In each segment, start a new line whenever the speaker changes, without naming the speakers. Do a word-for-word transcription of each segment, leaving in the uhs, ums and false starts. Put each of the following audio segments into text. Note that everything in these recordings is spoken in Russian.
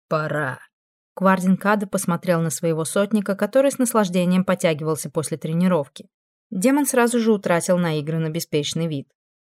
Пора. Квардин Кадде посмотрел на своего сотника, который с наслаждением потягивался после тренировки. Демон сразу же утратил наигранно беспечный вид.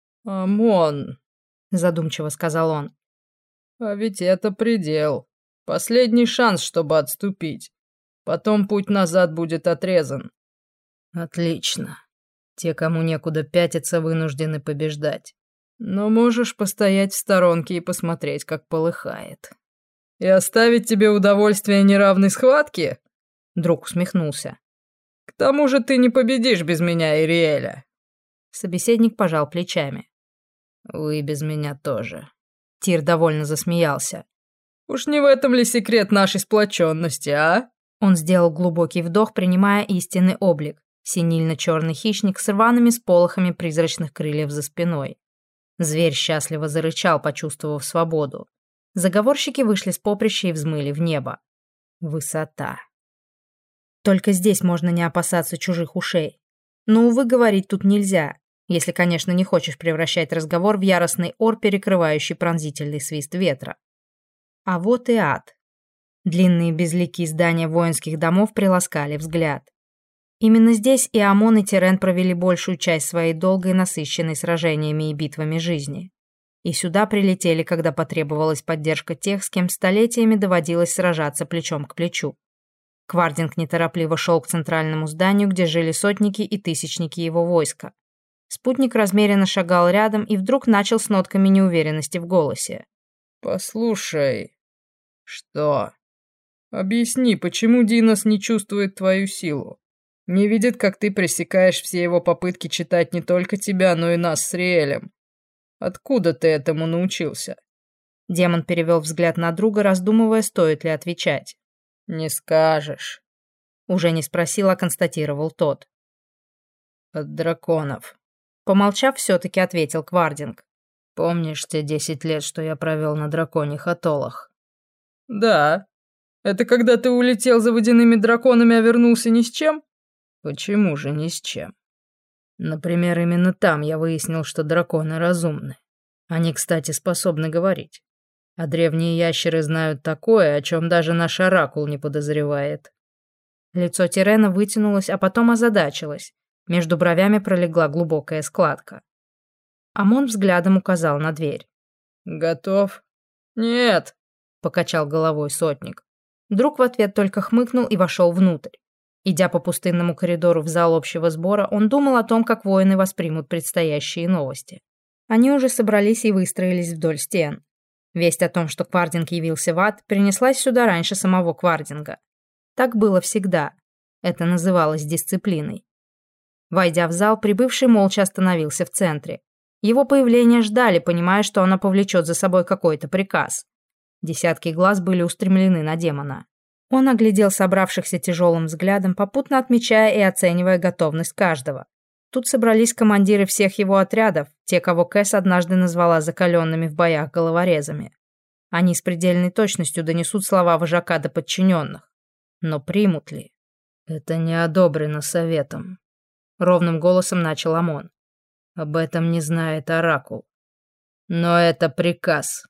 «Амон», —
задумчиво сказал он.
«А ведь это предел. Последний шанс, чтобы отступить. Потом путь назад будет отрезан».
«Отлично. Те, кому некуда пятиться, вынуждены побеждать.
Но можешь постоять в сторонке и посмотреть, как полыхает. И оставить тебе удовольствие неравной схватки?»
Друг усмехнулся.
«К тому же ты не победишь без меня, Ириэля».
Собеседник пожал плечами.
«Вы без меня тоже».
Тир довольно засмеялся.
«Уж не в этом ли секрет нашей сплоченности, а?»
Он сделал глубокий вдох, принимая истинный облик. Синильно-черный хищник с рваными сполохами призрачных крыльев за спиной. Зверь счастливо зарычал, почувствовав свободу. Заговорщики вышли с поприща и взмыли в небо. Высота. Только здесь можно не опасаться чужих ушей. Но, увы, говорить тут нельзя, если, конечно, не хочешь превращать разговор в яростный ор, перекрывающий пронзительный свист ветра. А вот и ад. Длинные безликие здания воинских домов приласкали взгляд. Именно здесь и Амон, и Тирен провели большую часть своей долгой, насыщенной сражениями и битвами жизни. И сюда прилетели, когда потребовалась поддержка тех, с кем столетиями доводилось сражаться плечом к плечу. Квардинг неторопливо шел к центральному зданию, где жили сотники и тысячники его войска. Спутник размеренно шагал рядом и вдруг начал с нотками неуверенности в голосе.
«Послушай...» «Что?» «Объясни, почему Динос не чувствует твою силу? Не видит, как ты пресекаешь все его попытки читать не только тебя, но и нас с Риэлем. Откуда ты этому научился?»
Демон перевел взгляд на друга, раздумывая, стоит ли отвечать.
«Не скажешь».
Уже не спросил, а констатировал тот.
«От драконов».
Помолчав, все-таки ответил Квардинг.
«Помнишь те десять лет, что я провел на драконьих атоллах?» «Да. Это когда ты улетел за водяными драконами, а вернулся ни с чем?» «Почему же ни с чем? Например, именно там я выяснил, что драконы разумны. Они, кстати, способны говорить. А древние ящеры знают такое, о чем даже наш оракул не подозревает».
Лицо Тирена вытянулось, а потом озадачилось. Между бровями пролегла глубокая складка. Амон взглядом указал на дверь.
«Готов?» «Нет», — покачал головой сотник.
Друг в ответ только хмыкнул и вошел внутрь. Идя по пустынному коридору в зал общего сбора, он думал о том, как воины воспримут предстоящие новости. Они уже собрались и выстроились вдоль стен. Весть о том, что Квардинг явился в ад, перенеслась сюда раньше самого Квардинга. Так было всегда. Это называлось дисциплиной. Войдя в зал, прибывший молча остановился в центре. Его появление ждали, понимая, что оно повлечет за собой какой-то приказ. Десятки глаз были устремлены на демона. Он оглядел собравшихся тяжелым взглядом, попутно отмечая и оценивая готовность каждого. Тут собрались командиры всех его отрядов, те, кого Кэс однажды назвала закаленными в боях головорезами. Они с предельной точностью донесут слова вожака до подчиненных. Но примут ли?
«Это не одобрено советом»,
— ровным голосом начал Амон.
«Об этом не знает оракул. Но это приказ».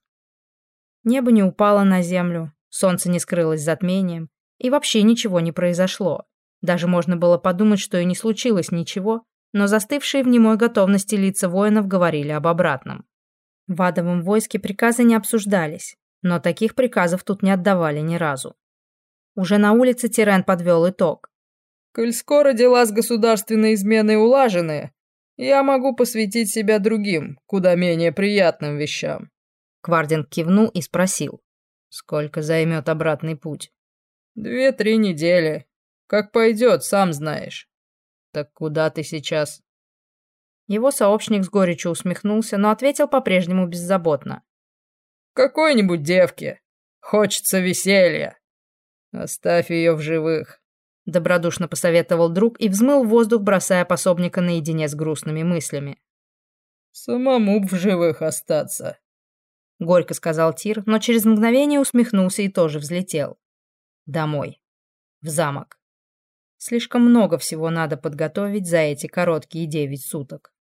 Небо не упало на землю, солнце не скрылось затмением, и вообще ничего не произошло. Даже можно было подумать, что и не случилось ничего, но застывшие в немой готовности лица воинов говорили об обратном. В адовом войске приказы не обсуждались, но таких приказов тут не отдавали ни разу. Уже на улице Тирен подвел итог.
«Коль скоро дела с государственной изменой улажены, я могу посвятить себя другим, куда менее приятным вещам».
Квардинг кивнул и спросил.
«Сколько займет обратный путь?» «Две-три недели. Как пойдет, сам знаешь». «Так куда ты сейчас?»
Его сообщник с горечью усмехнулся, но ответил по-прежнему беззаботно.
«Какой-нибудь девке. Хочется веселья. Оставь ее в живых», —
добродушно посоветовал друг и взмыл в воздух, бросая пособника наедине с грустными мыслями.
«Самому б в живых остаться»,
— горько сказал Тир, но через мгновение усмехнулся и тоже взлетел. Домой. В замок. Слишком много всего надо подготовить за эти короткие девять суток.